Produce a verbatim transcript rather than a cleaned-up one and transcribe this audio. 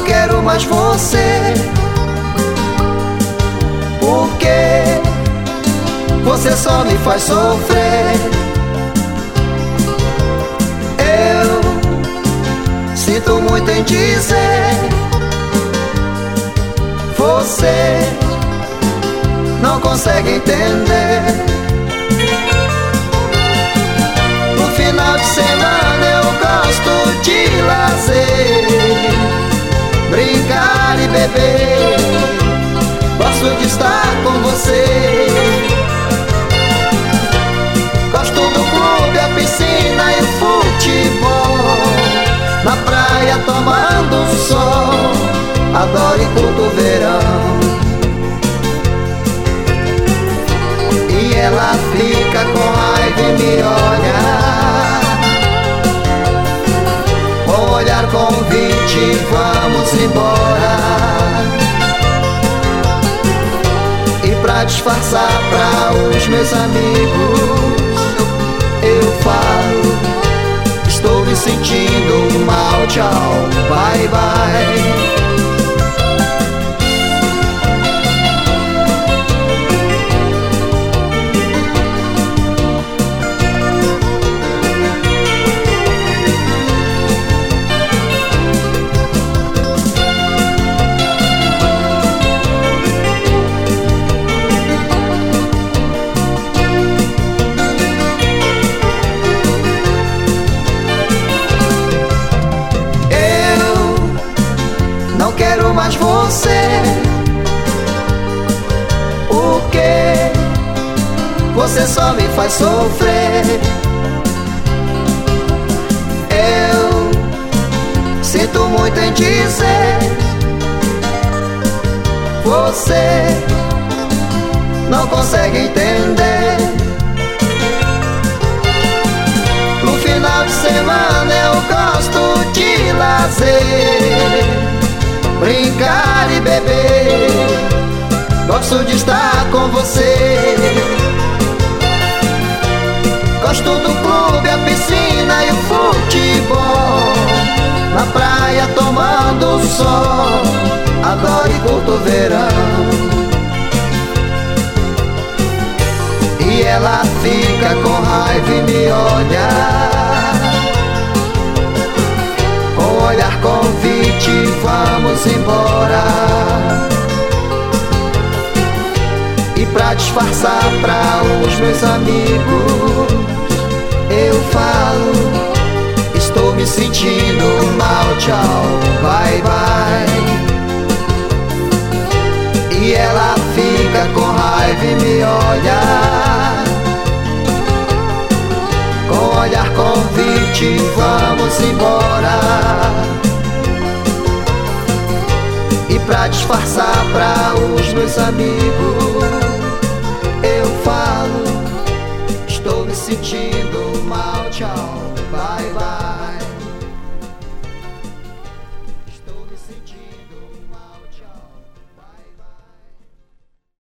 quero mais você, porque você só me faz sofrer. Eu sinto muito em dizer, você não consegue entender. No final de semana eu gosto de lazer, brincar e beber, gosto de estar com você. Gosto do clube, a piscina e o futebol, na praia tomando um sol, adoro e curto o verão. E ela fica com raiva e me olha, com olhar convite, vamos embora. E pra disfarçar pra os meus amigos, eu falo, estou me sentindo mal, tchau, bye bye. Quero mais você, porque você só me faz sofrer. Eu sinto muito em dizer, você não consegue entender. No final de semana eu gosto de lazer, brincar e beber, gosto de estar com você. Gosto do clube, a piscina e o futebol, na praia tomando sol, adoro e curto o verão. E ela fica com raiva e me olha, com olhar convite, vamos embora. E pra disfarçar pra os meus amigos, eu falo, estou me sentindo mal, tchau, bye bye. E ela fica com raiva e me olha, com olhar convite, vamos embora. E pra disfarçar pra os meus amigos, eu falo, estou me sentindo